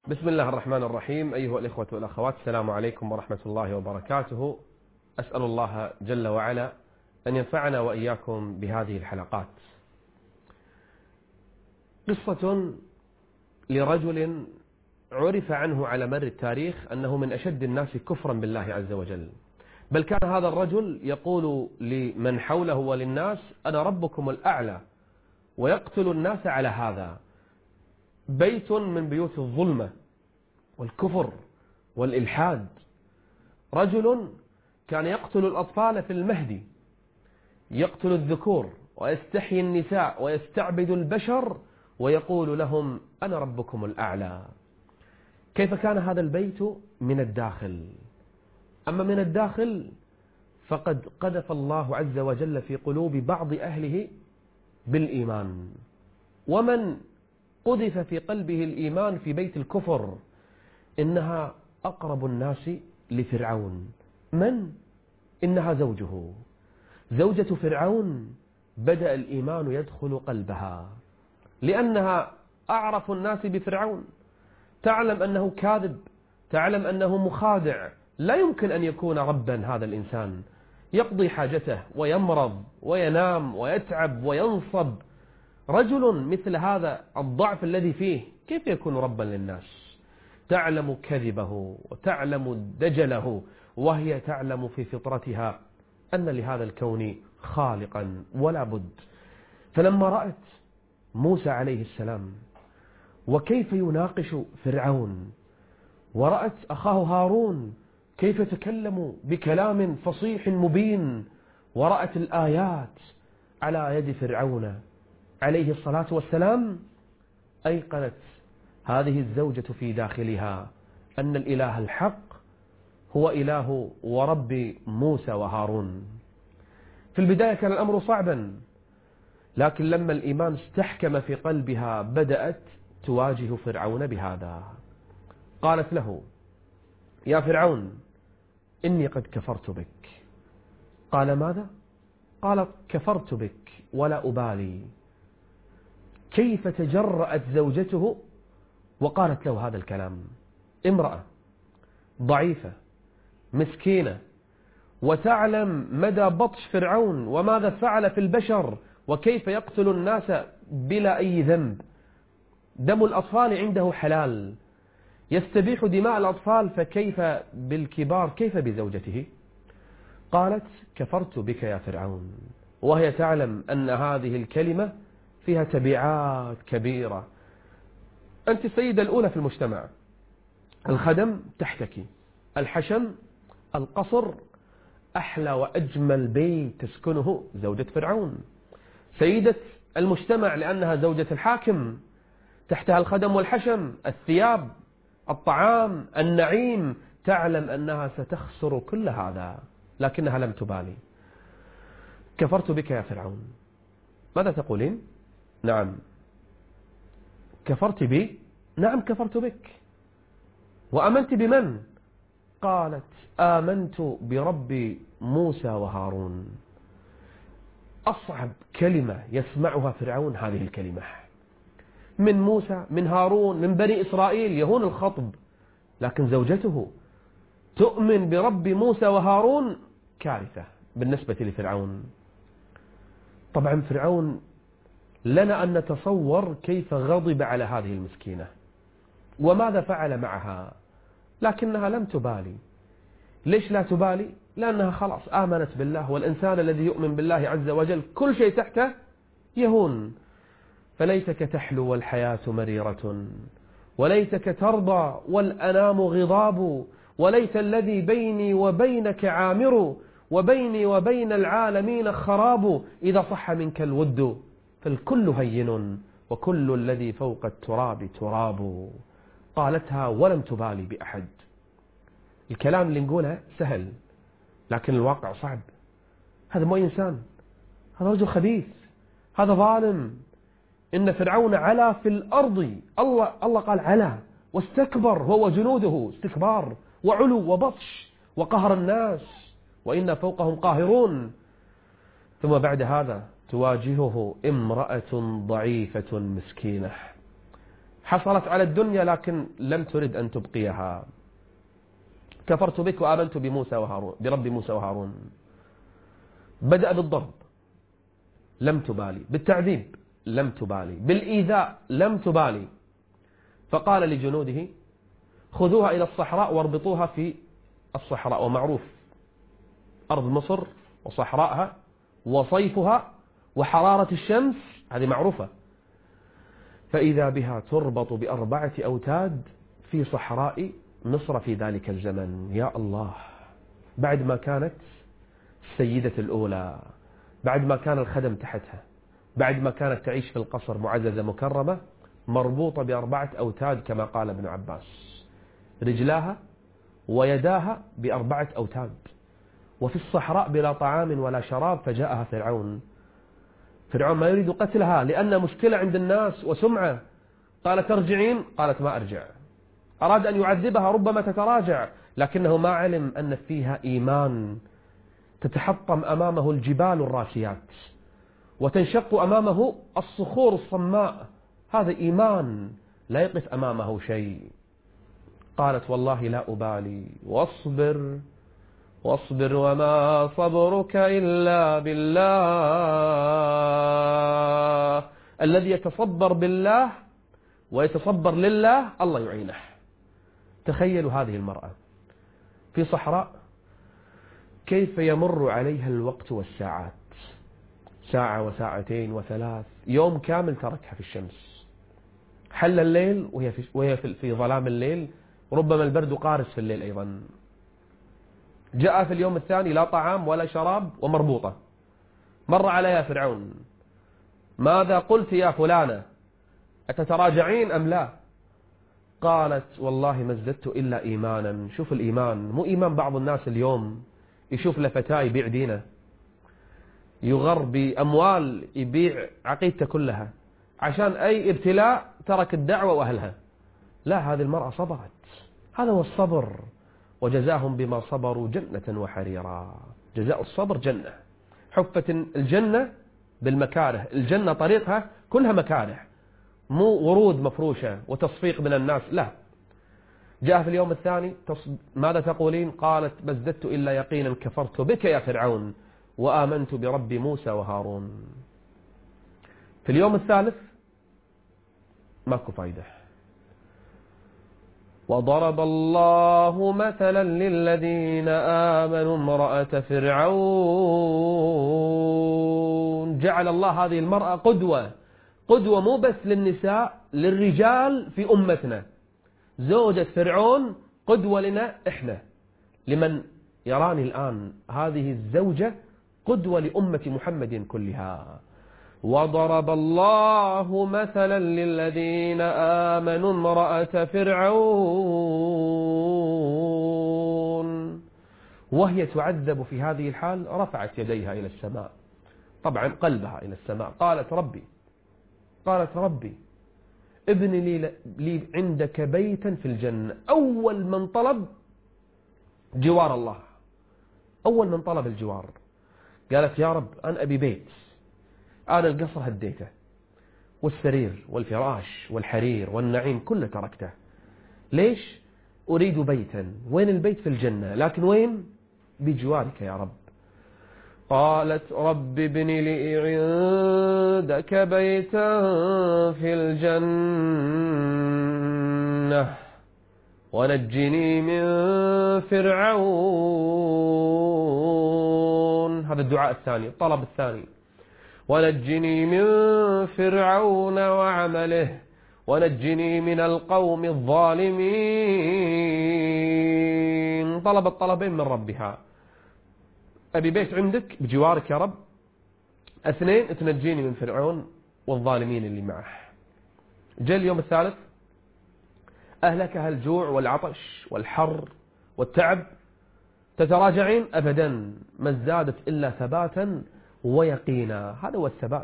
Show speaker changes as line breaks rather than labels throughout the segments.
بسم الله الرحمن الرحيم. أيها الإخوة والأخوات، السلام عليكم ورحمة الله وبركاته. أسأل الله جل وعلا أن ينفعنا وإياكم بهذه الحلقات. قصة لرجل عرف عنه على مر التاريخ أنه من أشد الناس كفرا بالله عز وجل، بل كان هذا الرجل يقول لمن حوله وللناس: أنا ربكم الأعلى، ويقتل الناس على هذا. بيت من بيوت الظلمة والكفر والإلحاد. رجل كان يقتل الأطفال في المهد، يقتل الذكور ويستحيي النساء ويستعبد البشر ويقول لهم: أنا ربكم الأعلى. كيف كان هذا البيت من الداخل؟ أما من الداخل فقد قذف الله عز وجل في قلوب بعض أهله بالإيمان، ومن قذف في قلبه الإيمان في بيت الكفر إنها أقرب الناس لفرعون. من؟ إنها زوجه. زوجة فرعون بدأ الإيمان يدخل قلبها، لأنها أعرف الناس بفرعون، تعلم أنه كاذب، تعلم أنه مخادع، لا يمكن أن يكون ربا. هذا الإنسان يقضي حاجته ويمرض وينام ويتعب وينصب. رجل مثل هذا الضعف الذي فيه كيف يكون ربا للناس؟ تعلم كذبه وتعلم دجله، وهي تعلم في فطرتها أن لهذا الكون خالقا ولا بد. فلما رأت موسى عليه السلام وكيف يناقش فرعون، ورأت أخاه هارون كيف يتكلم بكلام فصيح مبين، ورأت الآيات على يد فرعون عليه الصلاة والسلام، أيقنت هذه الزوجة في داخلها أن الإله الحق هو إله ورب موسى وهارون. في البداية كان الأمر صعبا، لكن لما الإيمان استحكم في قلبها بدأت تواجه فرعون بهذا. قالت له: يا فرعون، إني قد كفرت بك. قال: ماذا؟ قالت: كفرت بك ولا أبالي. كيف تجرأت زوجته وقالت له هذا الكلام؟ امرأة ضعيفة مسكينة، وتعلم مدى بطش فرعون وماذا فعل في البشر، وكيف يقتل الناس بلا أي ذنب. دم الأطفال عنده حلال، يستبيح دماء الأطفال، فكيف بالكبار؟ كيف بزوجته؟ قالت: كفرت بك يا فرعون، وهي تعلم أن هذه الكلمة فيها تبعات كبيرة. أنت السيدة الأولى في المجتمع، الخدم تحتك، الحشم، القصر، أحلى وأجمل بيت تسكنه زوجة فرعون. سيدة المجتمع لأنها زوجة الحاكم، تحتها الخدم والحشم، الثياب، الطعام، النعيم. تعلم أنها ستخسر كل هذا، لكنها لم تبالي. كفرت بك يا فرعون. ماذا تقولين؟ نعم. كفرت بي؟ نعم كفرت بك. وأمنت بمن؟ قالت: آمنت برب موسى وهارون. أصعب كلمة يسمعها فرعون هذه الكلمة، من موسى، من هارون، من بني إسرائيل، يهون الخطب، لكن زوجته تؤمن برب موسى وهارون، كارثة بالنسبة لفرعون. طبعا فرعون لنا أن نتصور كيف غضب على هذه المسكينة وماذا فعل معها، لكنها لم تبالي. ليش لا تبالي؟ لأنها خلاص آمنت بالله، والإنسان الذي يؤمن بالله عز وجل كل شيء تحته يهون. فليتك تحلو والحياة مريرة، وليتك ترضى والأنام غضاب، وليت الذي بيني وبينك عامر، وبيني وبين العالمين خراب، إذا صح منك الود فالكل هين، وكل الذي فوق التراب تراب. قالتها ولم تبالي بأحد. الكلام اللي نقوله سهل، لكن الواقع صعب. هذا مو إنسان، هذا رجل خبيث، هذا ظالم. إن فرعون علا في الأرض، الله قال علا، واستكبر هو وجنوده، استكبار وعلو وبطش وقهر الناس، وإنا فوقهم قاهرون. ثم بعد هذا تواجهه امرأة ضعيفة مسكينة، حصلت على الدنيا لكن لم ترد أن تبقيها. كفرت بك وآمنت بموسى وهارون، برب موسى وهارون. بدأ بالضرب لم تبالي، بالتعذيب لم تبالي، بالإيذاء لم تبالي. فقال لجنوده خذوها إلى الصحراء واربطوها في الصحراء. ومعروف أرض مصر وصحراءها وصيفها وحرارة الشمس هذه معروفة. فإذا بها تربط ب4 أوتاد في صحراء مصر في ذلك الزمن. يا الله، بعد ما كانت السيدة الأولى، بعد ما كان الخدم تحتها، بعد ما كانت تعيش في القصر معززة مكرمة، مربوطة ب4 أوتاد كما قال ابن عباس، رجلاها ويداها ب4 أوتاد، وفي الصحراء بلا طعام ولا شراب. فجاءها فرعون ما يريد قتلها لأن مشكلة عند الناس وسمعة. قالت ارجعين، قالت ما أرجع. أراد أن يعذبها ربما تتراجع، لكنه ما علم أن فيها إيمان تتحطم أمامه الجبال الراسيات وتنشق أمامه الصخور الصماء. هذا إيمان لا يقف أمامه شيء. قالت والله لا أبالي، واصبر وما صبرك إلا بالله. الذي يتصبر بالله ويتصبر لله الله يعينه. تخيلوا هذه المرأة في صحراء كيف يمر عليها الوقت والساعات، ساعة وساعتين وثلاث، يوم كامل تركها في الشمس. حل الليل وهي في ظلام الليل، ربما البرد قارس في الليل أيضا. جاء في اليوم الثاني لا طعام ولا شراب ومربوطة. مر عليها فرعون، ماذا قلت يا فلانة، أتتراجعين أم لا؟ قالت والله ما ازددت إلا إيمانا. شوف الإيمان، مو إيمان بعض الناس اليوم يشوف لفتاة يبيع دينه، يغر بأموال، يبيع عقيدته كلها عشان أي ابتلاء ترك الدعوة وأهلها. لا، هذه المرأة صبرت، هذا هو الصبر. وجزاهم بما صبروا جنة وحريرا. جزاء الصبر جنة. حفت الجنة بالمكاره، الجنة طريقها كلها مكاره، مو ورود مفروشة وتصفيق من الناس، لا. جاء في اليوم الثاني ماذا تقولين؟ قالت ما ازددت إلا يقينا كفرت بك يا فرعون وآمنت برب موسى وهارون. في اليوم الثالث ماكو فايدة. وضرب الله مثلا للذين آمنوا امرأة فرعون. جعل الله هذه المرأة قدوة مو بس للنساء، للرجال في أمتنا. زوجة فرعون قدوة لنا إحنا، لمن يراني الآن. هذه الزوجة قدوة لأمة محمد كلها. وضرب الله مثلا للذين آمنوا امرأة فرعون وهي تعذب في هذه الحال رفعت يديها إلى السماء، طبعا قلبها إلى السماء. قالت ربي ابن لي عندك بيتا في الجنة. أول من طلب جوار الله، أول من طلب الجوار. قالت يا رب أنا أبي بيت، أنا القصر هديته والسرير والفراش والحرير والنعيم كله تركته. ليش؟ أريد بيتا. وين البيت؟ في الجنة، لكن وين؟ بجوارك يا رب. قالت رب ابن لي عندك بيتا في الجنة ونجني من فرعون. هذا الدعاء الثاني، الطلب الثاني. ونجني من فرعون وعمله ونجني من القوم الظالمين. طلبت طلبين من ربها: أبي بيت عندك بجوارك يا رب، 2 تنجيني من فرعون والظالمين اللي معه. جاء اليوم الثالث أهلكها الجوع والعطش والحر والتعب. تتراجعين؟ أبدا، ما ازدادت إلا ثباتا ويقينا. هذا هو الثبات.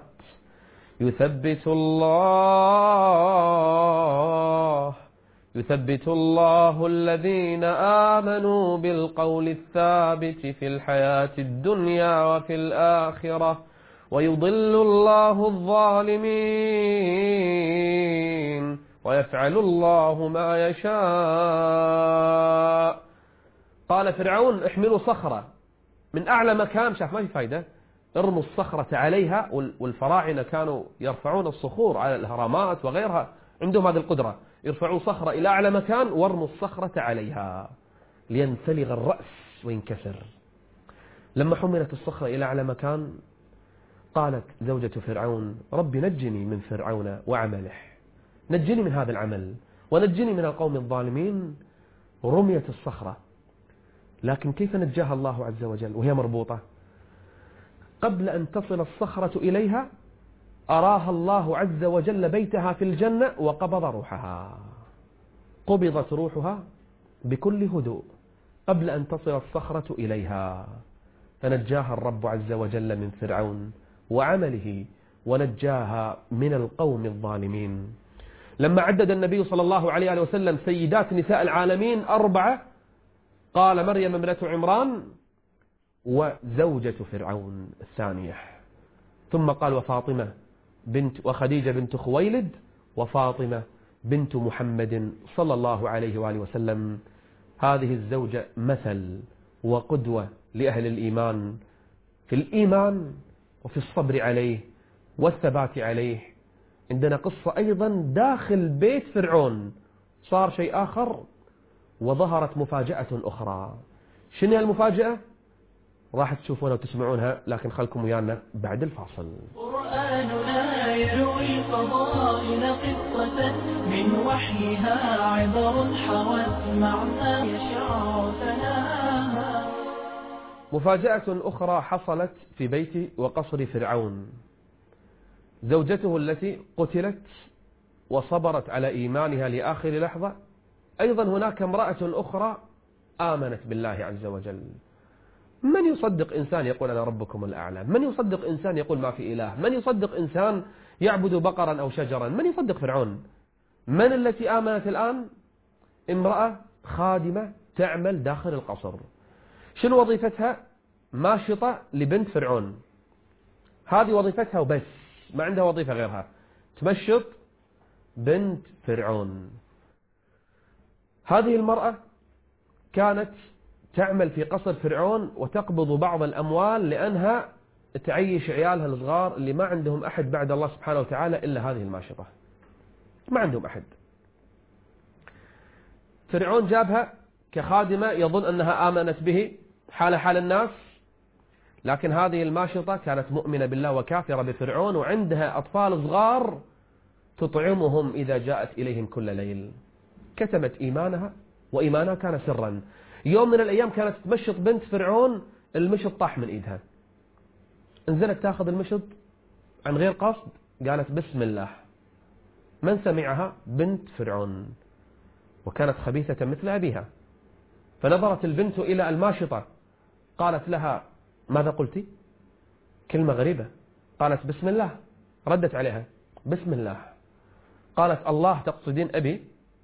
يثبت الله الذين آمنوا بالقول الثابت في الحياة الدنيا وفي الآخرة ويضل الله الظالمين ويفعل الله ما يشاء. قال فرعون احملوا صخرة من أعلى مكان، شاف ما في فايدة، ارموا الصخرة عليها. والفراعنة كانوا يرفعون الصخور على الهرمات وغيرها، عندهم هذه القدرة، يرفعون صخرة إلى أعلى مكان وارموا الصخرة عليها لينسلغ الرأس وينكسر. لما حملت الصخرة إلى أعلى مكان قالت زوجة فرعون ربي نجني من فرعون وعمله، نجني من هذا العمل ونجني من القوم الظالمين. رميت الصخرة، لكن كيف نجاها الله عز وجل وهي مربوطة؟ قبل أن تصل الصخرة إليها أراها الله عز وجل بيتها في الجنة وقبض روحها. قبضت روحها بكل هدوء قبل أن تصل الصخرة إليها، فنجاها الرب عز وجل من فرعون وعمله ونجاها من القوم الظالمين. لما عدد النبي صلى الله عليه وسلم سيدات نساء العالمين 4، قال مريم ابنة عمران وزوجة فرعون الثانية، ثم قال وفاطمة وخديجة بنت خويلد وفاطمة بنت محمد صلى الله عليه وآله وسلم. هذه الزوجة مثل وقدوة لأهل الإيمان في الإيمان وفي الصبر عليه والثبات عليه. عندنا قصة أيضا داخل بيت فرعون، صار شيء آخر وظهرت مفاجأة أخرى. شنو المفاجأة؟ راح تشوفونها وتسمعونها، لكن خلكم ويانا بعد الفاصل.
قرآننا يروي الفضائل قصة من وحيها عبر حوت معنى يشع ثناها.
مفاجأة أخرى حصلت في بيت وقصر فرعون. زوجته التي قتلت وصبرت على إيمانها لآخر لحظة، أيضا هناك امرأة أخرى آمنت بالله عز وجل. من يصدق إنسان يقول أنا ربكم الأعلى؟ من يصدق إنسان يقول ما في إله؟ من يصدق إنسان يعبد بقرا أو شجرا؟ من يصدق فرعون؟ من التي آمنت الآن؟ امرأة خادمة تعمل داخل القصر. شنو وظيفتها؟ ماشطة لبنت فرعون. هذه وظيفتها وبس، ما عندها وظيفة غيرها، تمشط بنت فرعون. هذه المرأة كانت تعمل في قصر فرعون وتقبض بعض الأموال لأنها تعيش عيالها الصغار اللي ما عندهم أحد بعد الله سبحانه وتعالى إلا هذه الماشطة، ما عندهم أحد. فرعون جابها كخادمة يظن أنها آمنت به حال حال الناس، لكن هذه الماشطة كانت مؤمنة بالله وكافرة بفرعون، وعندها أطفال صغار تطعمهم إذا جاءت إليهم كل ليل. كتمت إيمانها، وإيمانها كان سرا. يوم من الأيام كانت تمشط بنت فرعون، المشط طاح من إيدها، انزلت تاخذ المشط عن غير قصد، قالت بسم الله. من سمعها؟ بنت فرعون، وكانت خبيثة مثل أبيها. فنظرت البنت إلى الماشطة قالت لها ماذا قلتي؟ كلمة غريبة. قالت بسم الله. ردت عليها بسم الله. قالت الله تقصدين أبي؟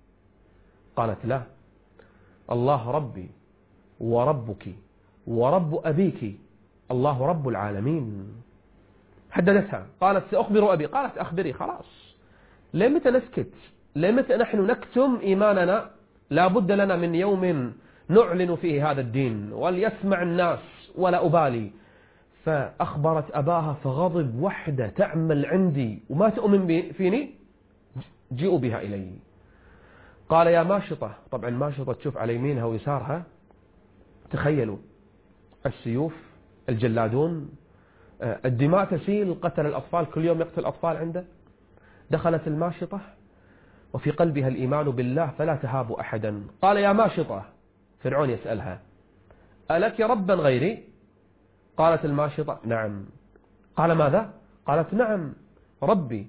قالت لا، الله ربي وربك ورب أبيك، الله رب العالمين. حددتها، قالت سأخبر أبي. قالت أخبري. خلاص، لمتى نسكت؟ لمتى نحن نكتم إيماننا؟ لا بد لنا من يوم نعلن فيه هذا الدين وليسمع الناس ولا أبالي. فأخبرت أباها فغضب، وحدة تعمل عندي وما تؤمن فيني، جئوا بها إلي. قال يا ماشطة، طبعا ماشطة تشوف على يمينها ويسارها، تخيلوا السيوف، الجلادون، الدماء تسيل، قتل الأطفال، كل يوم يقتل أطفال عنده. دخلت الماشطة وفي قلبها الإيمان بالله فلا تهاب أحدا. قال يا ماشطة، فرعون يسألها ألك ربا غيري؟ قالت الماشطة نعم. قال ماذا؟ قالت نعم، ربي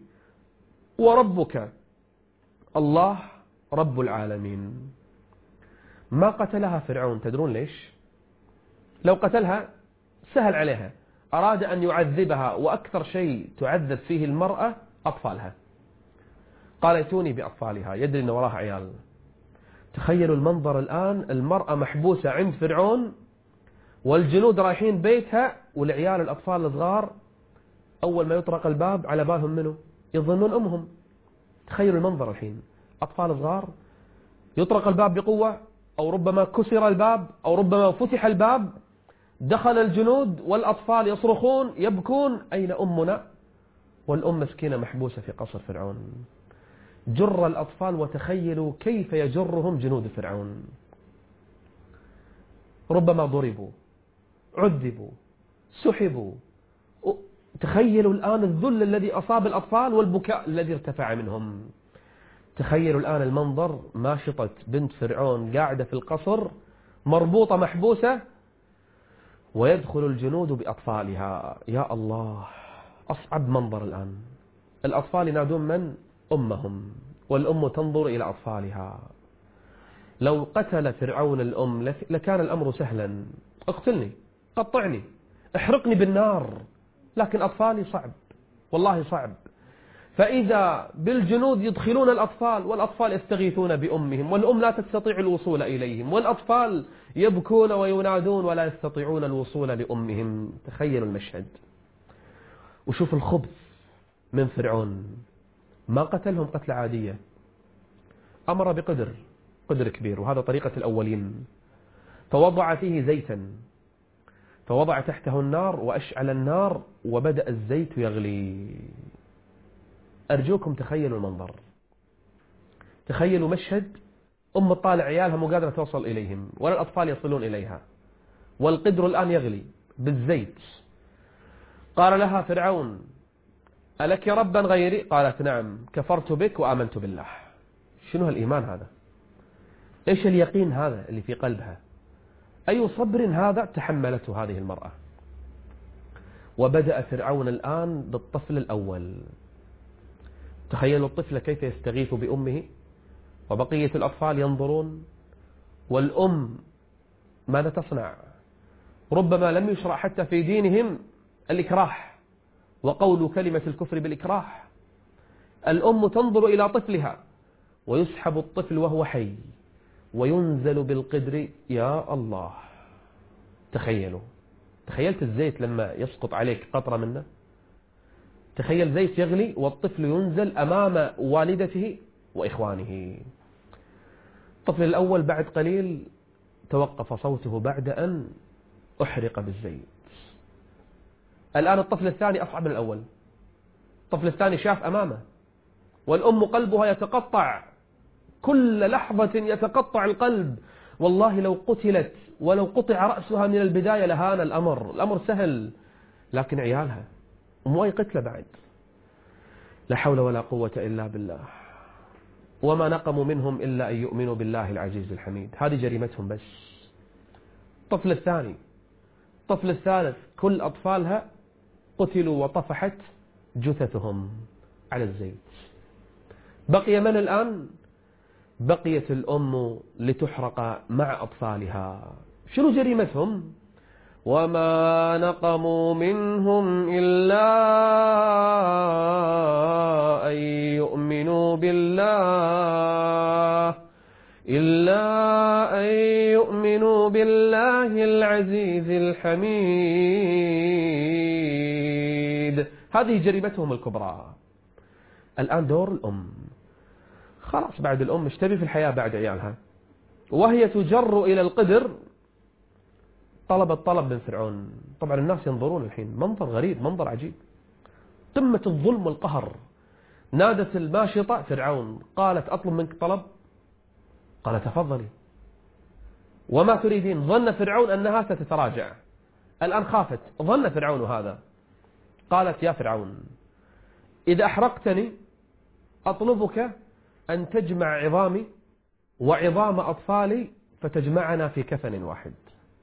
وربك الله رب العالمين. ما قتلها فرعون، تدرون ليش؟ لو قتلها سهل عليها، أراد أن يعذبها، وأكثر شيء تعذب فيه المرأة أطفالها. قال ائتوني بأطفالها، يدري أن وراها عيال. تخيلوا المنظر الآن، المرأة محبوسة عند فرعون والجنود رايحين بيتها والعيال الأطفال الصغار، أول ما يطرق الباب على بالهم منه؟ يظنون أمهم. تخيلوا المنظر الحين، أطفال صغار يطرق الباب بقوة، أو ربما كسر الباب، أو ربما فتح الباب، دخل الجنود والأطفال يصرخون يبكون: أين أمنا؟ والأم مسكينة محبوسة في قصر فرعون. جر الأطفال، وتخيلوا كيف يجرهم جنود فرعون. ربما ضربوا، عذبوا، سحبوا. تخيلوا الآن الذل الذي أصاب الأطفال والبكاء الذي ارتفع منهم. تخيلوا الآن المنظر: ماشطة بنت فرعون قاعدة في القصر مربوطة محبوسة، ويدخل الجنود بأطفالها. يا الله، أصعب منظر الآن. الأطفال ينادون من؟ أمهم، والأم تنظر إلى أطفالها. لو قتل فرعون الأم لكان الأمر سهلا: اقتلني، قطعني، احرقني بالنار. لكن أطفالي صعب، والله صعب. فإذا بالجنود يدخلون الأطفال، والأطفال يستغيثون بأمهم، والأم لا تستطيع الوصول إليهم، والأطفال يبكون وينادون ولا يستطيعون الوصول لأمهم. تخيلوا المشهد. وشوف الخبث من فرعون. ما قتلهم قتلة عادية، أمر قدر كبير، وهذا طريقة الأولين. فوضع فيه زيتا، فوضع تحته النار وأشعل النار، وبدأ الزيت يغلي. أرجوكم تخيلوا المنظر. تخيلوا مشهد: أم تطالع عيالها مو قادرة توصل إليهم، ولا الأطفال يصلون إليها، والقدر الآن يغلي بالزيت. قال لها فرعون: ألك ربا غيري؟ قالت: نعم، كفرت بك وآمنت بالله. شنو هالإيمان هذا؟ إيش اليقين هذا اللي في قلبها؟ أي صبر هذا تحملته هذه المرأة. وبدأ فرعون الآن بالطفل الأول. تخيلوا الطفل كيف يستغيث بأمه، وبقية الأطفال ينظرون، والأم ماذا تصنع؟ ربما لم يشرع حتى في دينهم الإكراه، وقول كلمة الكفر بالإكراه. الأم تنظر إلى طفلها، ويسحب الطفل وهو حي، وينزل بالقدر. يا الله، تخيلوا. تخيلت الزيت لما يسقط عليك قطرة منه؟ تخيل زيت يغلي والطفل ينزل أمام والدته وإخوانه. الطفل الأول بعد قليل توقف صوته بعد أن أحرق بالزيت. الآن الطفل الثاني أصعب من الأول. الطفل الثاني شاف أمامه، والأم قلبها يتقطع، كل لحظة يتقطع القلب. والله لو قتلت ولو قطع رأسها من البداية لهان الأمر سهل، لكن عيالها ومو أي قتلة بعد. لا حول ولا قوة إلا بالله. وما نقموا منهم إلا أن يؤمنوا بالله العزيز الحميد. هذه جريمتهم بس. الطفل الثاني، الطفل الثالث، كل أطفالها قتلوا وطفحت جثثهم على الزيت. بقي من الآن؟ بقيت الأم لتحرق مع أطفالها. شنو جريمتهم؟ وما نقموا منهم إلا أن يؤمنوا بالله العزيز الحميد. هذه جريمتهم الكبرى. الآن دور الأم. خلاص، بعد الأم ايش تبي في الحياة بعد عيالها؟ وهي تجر إلى القدر. طلبت طلب من فرعون. طبعا الناس ينظرون الحين، منظر غريب، منظر عجيب، قمة الظلم والقهر. نادت الماشطة فرعون، قالت: أطلب منك طلب. قال: تفضلي. وما تريدين؟ ظن فرعون أنها ستتراجع. الآن خافت، ظن فرعون هذا. قالت: يا فرعون، إذا أحرقتني أطلبك أن تجمع عظامي وعظام أطفالي فتجمعنا في كفن واحد.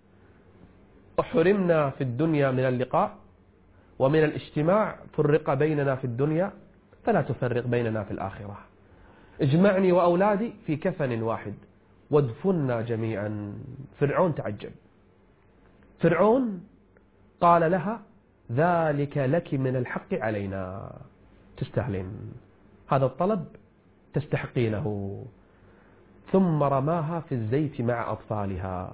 حرمنا في الدنيا من اللقاء ومن الاجتماع، فرق بيننا في الدنيا فلا تفرق بيننا في الآخرة. اجمعني وأولادي في كفن واحد وادفننا جميعا. فرعون تعجب. فرعون قال لها: ذلك لك من الحق علينا، تستاهلين هذا الطلب، تستحقينه. ثم رماها في الزيت مع أطفالها.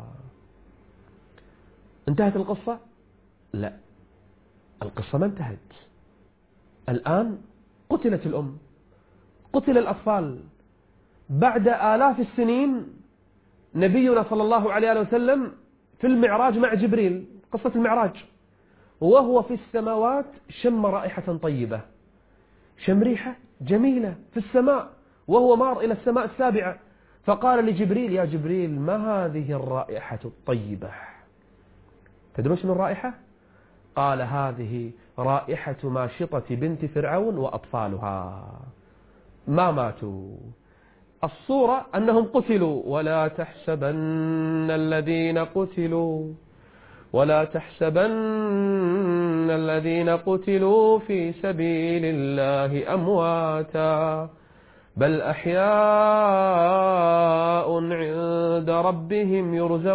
انتهت القصة؟ لا، القصة ما انتهت. الآن قتلت الأم، قتل الأطفال، بعد آلاف السنين نبينا صلى الله عليه وسلم في المعراج مع جبريل، قصة المعراج، وهو في السماوات شم رائحة طيبة، شم ريحة جميلة في السماء وهو مار إلى السماء السابعة، فقال لجبريل: يا جبريل، ما هذه الرائحة الطيبة؟ تدرون شنو الرائحة؟ قال: هذه رائحة ماشطة بنت فرعون وأطفالها، ما ماتوا. الصورة أنهم قتلوا. ولا تحسبن الذين قتلوا في سبيل الله أمواتا بل أحياء عند ربهم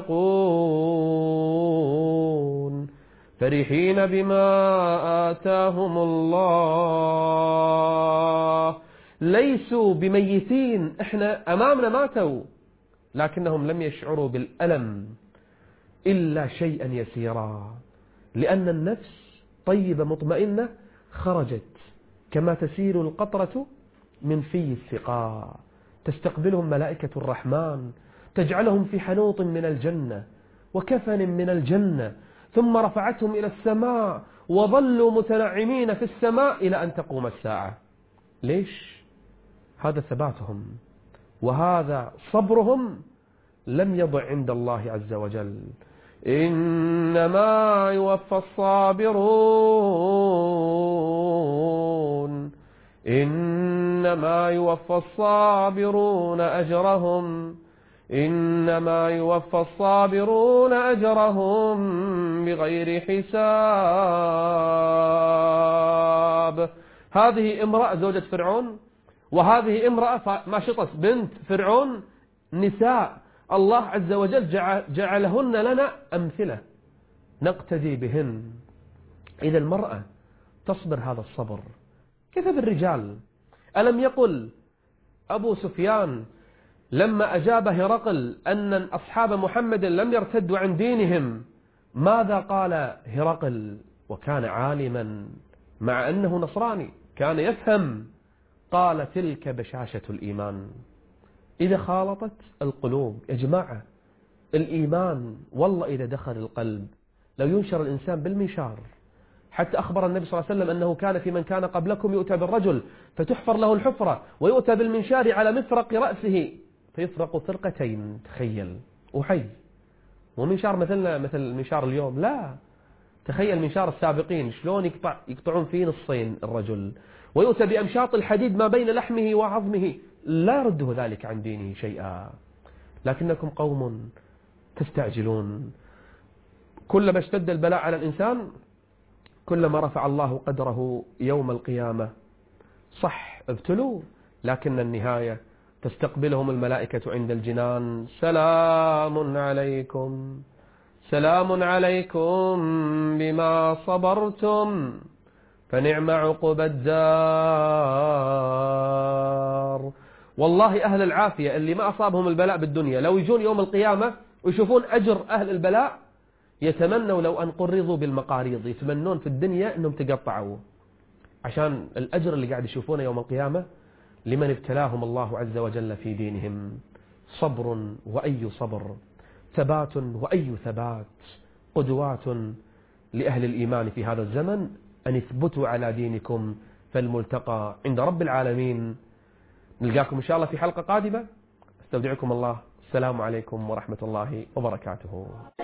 يرزقون فرحين بما آتاهم الله. ليسوا بميتين، احنا أمامنا ماتوا، لكنهم لم يشعروا بالألم إلا شيئا يسيرا، لأن النفس طيبة مطمئنة خرجت كما تسير القطرة من في السقاء، تستقبلهم ملائكة الرحمن، تجعلهم في حنوط من الجنة وكفن من الجنة، ثم رفعتهم إلى السماء وظلوا متنعمين في السماء إلى أن تقوم الساعة. ليش؟ هذا ثباتهم وهذا صبرهم لم يضع عند الله عز وجل. إنما يوفى الصابرون أجرهم بغير حساب. هذه امرأة زوجة فرعون، وهذه امرأة ماشطة بنت فرعون، نساء الله عز وجل جعلهن لنا أمثلة نقتدي بهن. إذا المرأة تصبر هذا الصبر، كيف بالرجال؟ ألم يقل أبو سفيان لما أجاب هرقل أن أصحاب محمد لم يرتدوا عن دينهم، ماذا قال هرقل؟ وكان عالما مع أنه نصراني، كان يفهم. قال: تلك بشاشة الإيمان إذا خالطت القلوب. يا جماعة، الإيمان والله إذا دخل القلب لو ينشر الإنسان بالمنشار. حتى أخبر النبي صلى الله عليه وسلم أنه كان في من كان قبلكم يؤتى بالرجل فتحفر له الحفرة ويؤتى بالمنشار على مفرق رأسه فيفرق فرقتين. تخيل، وحي، ومنشار مثل منشار اليوم، لا، تخيل منشار السابقين شلون يقطعون فيه نصين الرجل، ويؤتى بأمشاط الحديد ما بين لحمه وعظمه، لا يرده ذلك عن دينه شيئا. لكنكم قوم تستعجلون. كلما اشتد البلاء على الإنسان كلما رفع الله قدره يوم القيامة. صح، ابتلوا، لكن النهاية تستقبلهم الملائكة عند الجنان: سلام عليكم بما صبرتم فنعم عقبى الدار. والله أهل العافية اللي ما أصابهم البلاء بالدنيا لو يجون يوم القيامة ويشوفون أجر أهل البلاء يتمنوا لو أن قرضوا بالمقاريض، يتمنون في الدنيا أنهم تقطعوا عشان الأجر اللي قاعد يشوفونه يوم القيامة لمن ابتلاهم الله عز وجل في دينهم. صبر وأي صبر، ثبات وأي ثبات، قدوات لأهل الإيمان في هذا الزمن أن يثبتوا على دينكم، فالملتقى عند رب العالمين. نلقاكم إن شاء الله في حلقة قادمة. استودعكم الله. السلام عليكم ورحمة الله وبركاته.